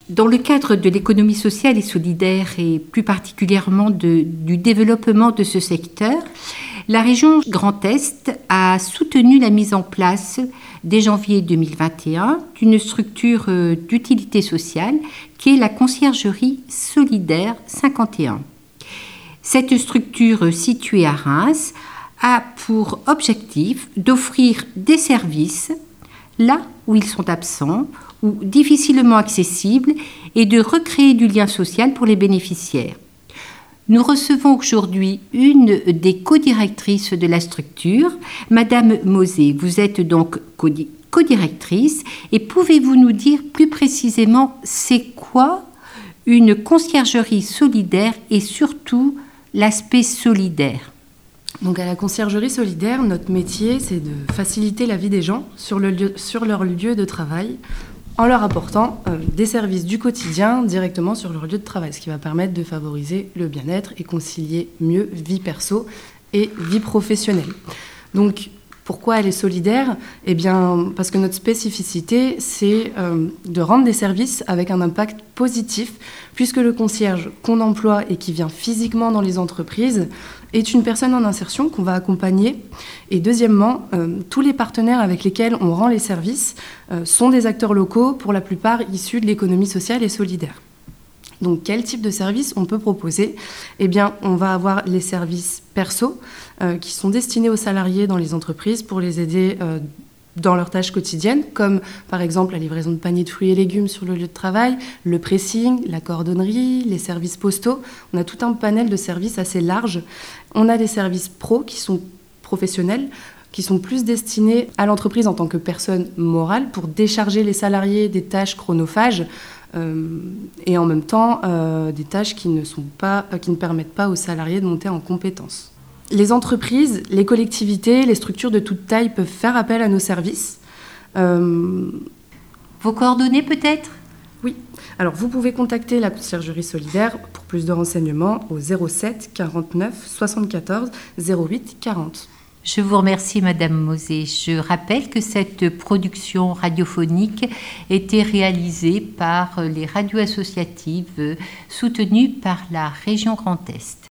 Dans le cadre de l'économie sociale et solidaire et plus particulièrement du développement de ce secteur, la région Grand Est a soutenu la mise en place dès janvier 2021 d'une structure d'utilité sociale qui est la Conciergerie Solidaire 51. Cette structure située à Reims a pour objectif d'offrir des services là où ils sont absents ou difficilement accessibles et de recréer du lien social pour les bénéficiaires. Nous recevons aujourd'hui une des co-directrices de la structure, Madame Mosé. Vous êtes donc co-directrice et pouvez-vous nous dire plus précisément c'est quoi une conciergerie solidaire et surtout l'aspect solidaire? Donc à la conciergerie solidaire, notre métier, c'est de faciliter la vie des gens sur leur lieu de travail en leur apportant des services du quotidien directement sur leur lieu de travail, ce qui va permettre de favoriser le bien-être et concilier mieux vie perso et vie professionnelle. Donc, pourquoi elle est solidaire ? Eh bien, parce que notre spécificité, c'est de rendre des services avec un impact positif, puisque le concierge qu'on emploie et qui vient physiquement dans les entreprises est une personne en insertion qu'on va accompagner. Et deuxièmement, tous les partenaires avec lesquels on rend les services sont des acteurs locaux, pour la plupart issus de l'économie sociale et solidaire. Donc, quel type de service on peut proposer ? Eh bien, on va avoir les services perso qui sont destinés aux salariés dans les entreprises pour les aider dans leurs tâches quotidiennes, comme par exemple la livraison de paniers de fruits et légumes sur le lieu de travail, le pressing, la cordonnerie, les services postaux. On a tout un panel de services assez large. On a des services pro qui sont professionnels, qui sont plus destinés à l'entreprise en tant que personne morale pour décharger les salariés des tâches chronophages et en même temps des tâches qui ne permettent pas aux salariés de monter en compétences. Les entreprises, les collectivités, les structures de toute taille peuvent faire appel à nos services. Vos coordonnées peut-être ? Oui. Alors vous pouvez contacter la Conciergerie Solidaire pour plus de renseignements au 07 49 74 08 40. Je vous remercie, Madame Mosé. Je rappelle que cette production radiophonique était réalisée par les radios associatives soutenues par la région Grand Est.